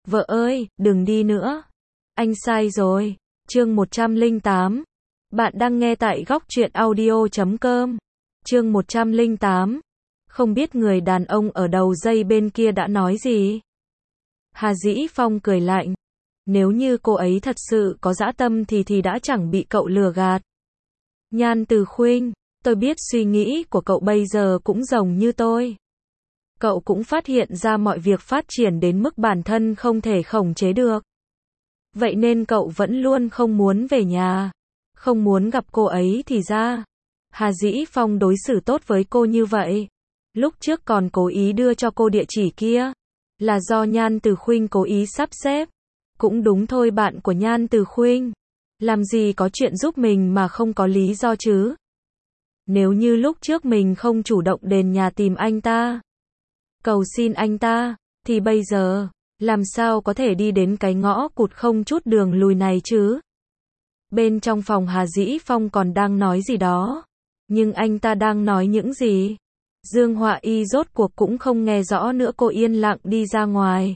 Vợ ơi, đừng đi nữa. Anh sai rồi. Chương 108. Bạn đang nghe tại góc truyện audio.com. Chương 108. Không biết người đàn ông ở đầu dây bên kia đã nói gì. Hà Dĩ Phong cười lạnh. Nếu như cô ấy thật sự có dã tâm thì đã chẳng bị cậu lừa gạt. Nhan Từ Khuynh, tôi biết suy nghĩ của cậu bây giờ cũng giống như tôi. Cậu cũng phát hiện ra mọi việc phát triển đến mức bản thân không thể khống chế được. Vậy nên cậu vẫn luôn không muốn về nhà, không muốn gặp cô ấy thì ra. Hà Dĩ Phong đối xử tốt với cô như vậy. Lúc trước còn cố ý đưa cho cô địa chỉ kia. Là do Nhan Từ Khuynh cố ý sắp xếp. Cũng đúng thôi, bạn của Nhan Từ Khuynh. Làm gì có chuyện giúp mình mà không có lý do chứ. Nếu như lúc trước mình không chủ động đến nhà tìm anh ta, cầu xin anh ta, thì bây giờ, làm sao có thể đi đến cái ngõ cụt không chút đường lùi này chứ? Bên trong phòng Hà Dĩ Phong còn đang nói gì đó. Nhưng anh ta đang nói những gì? Dương Họa Y rốt cuộc cũng không nghe rõ nữa, cô yên lặng đi ra ngoài.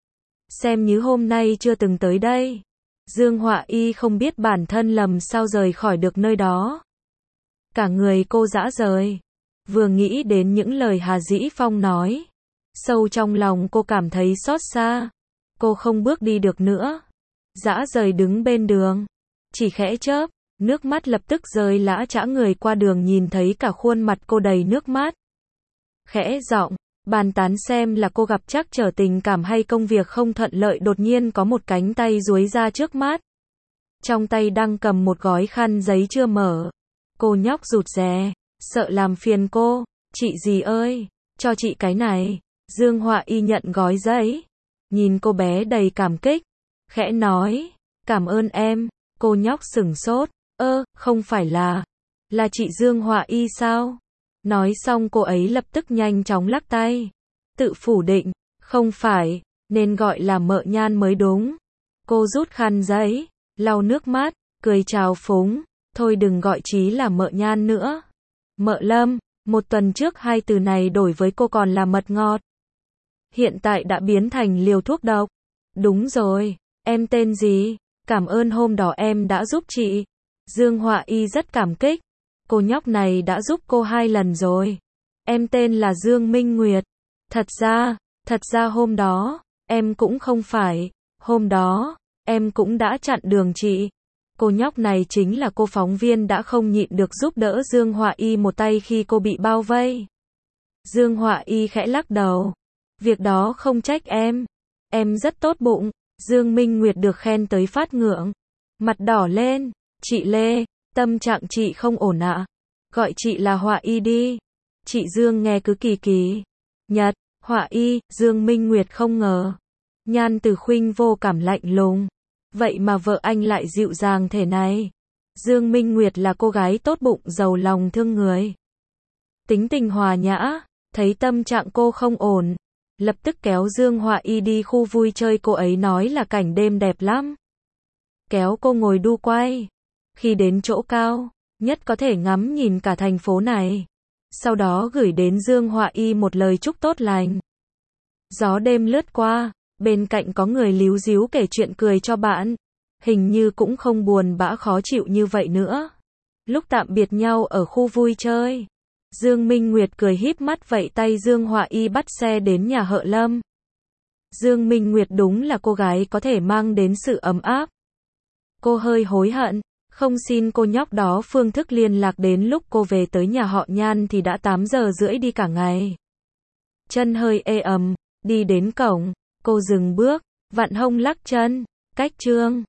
Xem như hôm nay chưa từng tới đây. Dương Họa Y không biết bản thân làm sao rời khỏi được nơi đó. Cả người cô rã rời. Vừa nghĩ đến những lời Hà Dĩ Phong nói, sâu trong lòng cô cảm thấy xót xa. Cô không bước đi được nữa. Rã rời đứng bên đường. Chỉ khẽ chớp, nước mắt lập tức rơi lã chã, người qua đường nhìn thấy cả khuôn mặt cô đầy nước mắt. Khẽ giọng, bàn tán xem là cô gặp trắc trở tình cảm hay công việc không thuận lợi. Đột nhiên có một cánh tay duỗi ra trước mắt. Trong tay đang cầm một gói khăn giấy chưa mở. Cô nhóc rụt rè, sợ làm phiền cô. Chị gì ơi, cho chị cái này. Dương Họa Y nhận gói giấy. Nhìn cô bé đầy cảm kích. Khẽ nói, cảm ơn em. Cô nhóc sửng sốt. Không phải là chị Dương Họa Y sao? Nói xong cô ấy lập tức nhanh chóng lắc tay. Tự phủ định, không phải, nên gọi là mợ Nhan mới đúng. Cô rút khăn giấy, lau nước mắt, cười chào phúng. Thôi đừng gọi chí là mợ Nhan nữa. Mợ Lâm, một tuần trước hai từ này đổi với cô còn là mật ngọt. Hiện tại đã biến thành liều thuốc độc. Đúng rồi, em tên gì? Cảm ơn hôm đó em đã giúp chị. Dương Họa Y rất cảm kích. Cô nhóc này đã giúp cô 2 lần rồi. Em tên là Dương Minh Nguyệt. Thật ra hôm đó, em cũng không phải. Hôm đó, em cũng đã chặn đường chị. Cô nhóc này chính là cô phóng viên đã không nhịn được giúp đỡ Dương Họa Y một tay khi cô bị bao vây. Dương Họa Y khẽ lắc đầu. Việc đó không trách em. Em rất tốt bụng. Dương Minh Nguyệt được khen tới phát ngượng. Mặt đỏ lên. Chị Lê, tâm trạng chị không ổn ạ. Gọi chị là Họa Y đi. Chị Dương nghe cứ kỳ kỳ. Nhật, Họa Y, Dương Minh Nguyệt không ngờ. Nhan Từ Khuynh vô cảm lạnh lùng. Vậy mà vợ anh lại dịu dàng thế này. Dương Minh Nguyệt là cô gái tốt bụng giàu lòng thương người. Tính tình hòa nhã, thấy tâm trạng cô không ổn. Lập tức kéo Dương Họa Y đi khu vui chơi, cô ấy nói là cảnh đêm đẹp lắm. Kéo cô ngồi đu quay. Khi đến chỗ cao nhất có thể ngắm nhìn cả thành phố này. Sau đó gửi đến Dương Họa Y một lời chúc tốt lành. Gió đêm lướt qua, bên cạnh có người líu díu kể chuyện cười cho bạn. Hình như cũng không buồn bã khó chịu như vậy nữa. Lúc tạm biệt nhau ở khu vui chơi, Dương Minh Nguyệt cười híp mắt vẫy tay Dương Họa Y bắt xe đến nhà Hợ Lâm. Dương Minh Nguyệt đúng là cô gái có thể mang đến sự ấm áp. Cô hơi hối hận, không xin cô nhóc đó phương thức liên lạc, đến lúc cô về tới nhà họ Nhan thì đã 8 giờ rưỡi, đi cả ngày. Chân hơi ê ẩm, đi đến cổng, cô dừng bước, vặn hông lắc chân, cách Trương